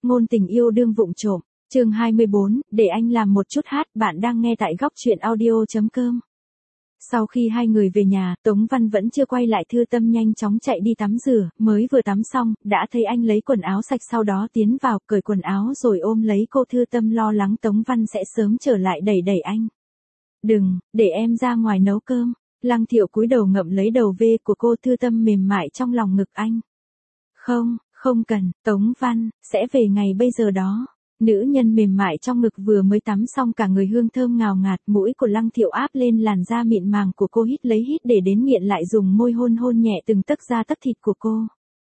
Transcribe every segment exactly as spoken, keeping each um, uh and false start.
ngôn tình yêu đương vụng trộm, chương hai mươi bốn, để anh làm một chút hát, bạn đang nghe tại góc truyện audio.com. Sau khi hai người về nhà, Tống Văn vẫn chưa quay lại, Thư Tâm nhanh chóng chạy đi tắm rửa, mới vừa tắm xong, đã thấy anh lấy quần áo sạch sau đó tiến vào, cởi quần áo rồi ôm lấy cô. Thư Tâm lo lắng Tống Văn sẽ sớm trở lại đẩy đẩy anh. Đừng, để em ra ngoài nấu cơm. Lăng Thiệu cúi đầu ngậm lấy đầu vê của cô. Thư Tâm mềm mại trong lòng ngực anh. Không, không cần, Tống Văn, sẽ về ngày bây giờ đó. Nữ nhân mềm mại trong ngực vừa mới tắm xong, cả người hương thơm ngào ngạt, mũi của Lăng Thiệu áp lên làn da mịn màng của cô, hít lấy hít để đến nghiện, lại dùng môi hôn hôn nhẹ từng tấc da tấc thịt của cô.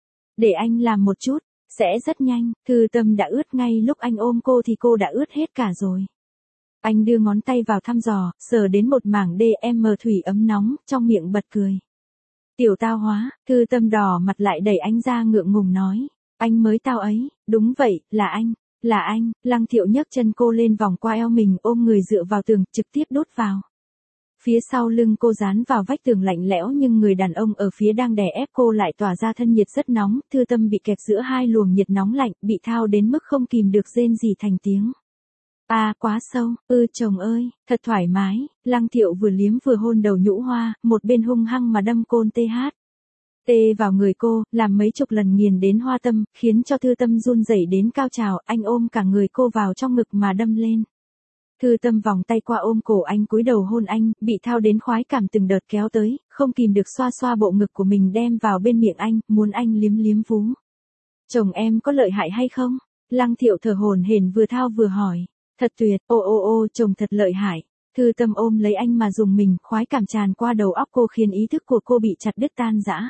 Để anh làm một chút, sẽ rất nhanh. Thư Tâm đã ướt, ngay lúc anh ôm cô thì cô đã ướt hết cả rồi. Anh đưa ngón tay vào thăm dò, sờ đến một mảng đê em thủy ấm nóng, trong miệng bật cười. Tiểu tao hóa. Thư Tâm đỏ mặt lại đẩy anh ra, ngượng ngùng nói. Anh mới tao ấy. Đúng vậy, là anh. Là anh. Lăng Thiệu nhấc chân cô lên, vòng qua eo mình, ôm người dựa vào tường, trực tiếp đút vào. Phía sau lưng cô dán vào vách tường lạnh lẽo, nhưng người đàn ông ở phía đang đè ép cô lại tỏa ra thân nhiệt rất nóng. Thư Tâm bị kẹp giữa hai luồng nhiệt nóng lạnh, bị thao đến mức không kìm được rên rỉ thành tiếng. À, quá sâu. Ư chồng ơi, thật thoải mái. Lăng Thiệu vừa liếm vừa hôn đầu nhũ hoa, một bên hung hăng mà đâm côn tê hát. Tê vào người cô, làm mấy chục lần nghiền đến hoa tâm, khiến cho Thư Tâm run rẩy đến cao trào. Anh ôm cả người cô vào trong ngực mà đâm lên. Thư Tâm vòng tay qua ôm cổ anh, cúi đầu hôn anh, bị thao đến khoái cảm từng đợt kéo tới, không kìm được xoa xoa bộ ngực của mình đem vào bên miệng anh, muốn anh liếm liếm vú. Chồng em có lợi hại hay không? Lăng Thiệu thở hổn hển, vừa thao vừa hỏi. Thật tuyệt, ô ô ô, chồng thật lợi hại. Thư Tâm ôm lấy anh mà dùng mình, khoái cảm tràn qua đầu óc cô, khiến ý thức của cô bị chặt đứt tan rã.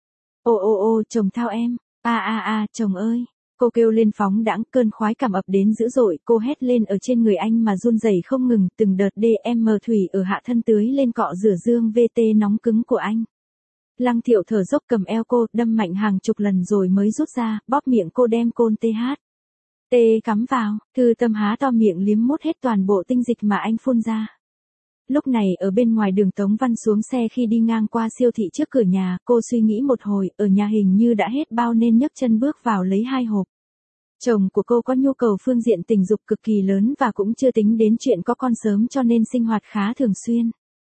Ô ô ô, chồng thao em. A a a, chồng ơi. Cô kêu lên phóng đãng, cơn khoái cảm ập đến dữ dội, cô hét lên ở trên người anh mà run rẩy không ngừng, từng đợt đê em thủy ở hạ thân tưới lên cọ rửa dương vê tê nóng cứng của anh. Lăng Thiệu thở dốc cầm eo cô, đâm mạnh hàng chục lần rồi mới rút ra, bóp miệng cô đem côn tê hát. Tê cắm vào. Thư Tâm há to miệng liếm mút hết toàn bộ tinh dịch mà anh phun ra. Lúc này ở bên ngoài đường, Tống Văn xuống xe khi đi ngang qua siêu thị trước cửa nhà, cô suy nghĩ một hồi, ở nhà hình như đã hết bao nên nhấc chân bước vào lấy hai hộp. Chồng của cô có nhu cầu phương diện tình dục cực kỳ lớn và cũng chưa tính đến chuyện có con sớm, cho nên sinh hoạt khá thường xuyên.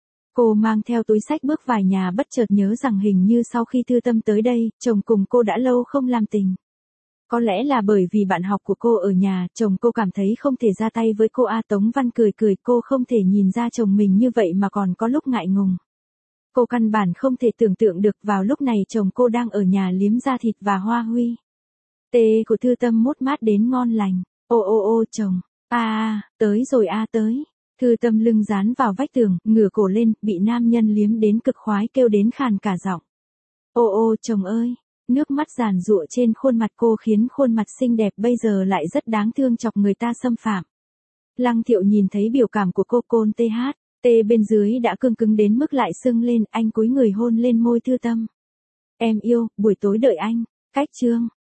Cô mang theo túi xách bước vào nhà, bất chợt nhớ rằng hình như sau khi Thư Tâm tới đây, chồng cùng cô đã lâu không làm tình. Có lẽ là bởi vì bạn học của cô ở nhà, chồng cô cảm thấy không thể ra tay với cô. A Tống Văn cười cười, cô không thể nhìn ra chồng mình như vậy mà còn có lúc ngại ngùng. Cô căn bản không thể tưởng tượng được vào lúc này chồng cô đang ở nhà liếm da thịt và hoa huy. Tê của Thư Tâm mốt mát đến ngon lành. Ô ô ô chồng. A a, tới rồi a tới. Thư Tâm lưng dán vào vách tường, ngửa cổ lên, bị nam nhân liếm đến cực khoái, kêu đến khàn cả giọng. Ô ô chồng ơi. Nước mắt giàn giụa trên khuôn mặt cô khiến khuôn mặt xinh đẹp bây giờ lại rất đáng thương, chọc người ta xâm phạm. Lăng Thiệu nhìn thấy biểu cảm của cô, côn tê hát, tê bên dưới đã cương cứng đến mức lại sưng lên, anh cúi người hôn lên môi Thư Tâm. Em yêu, buổi tối đợi anh. Cách chương.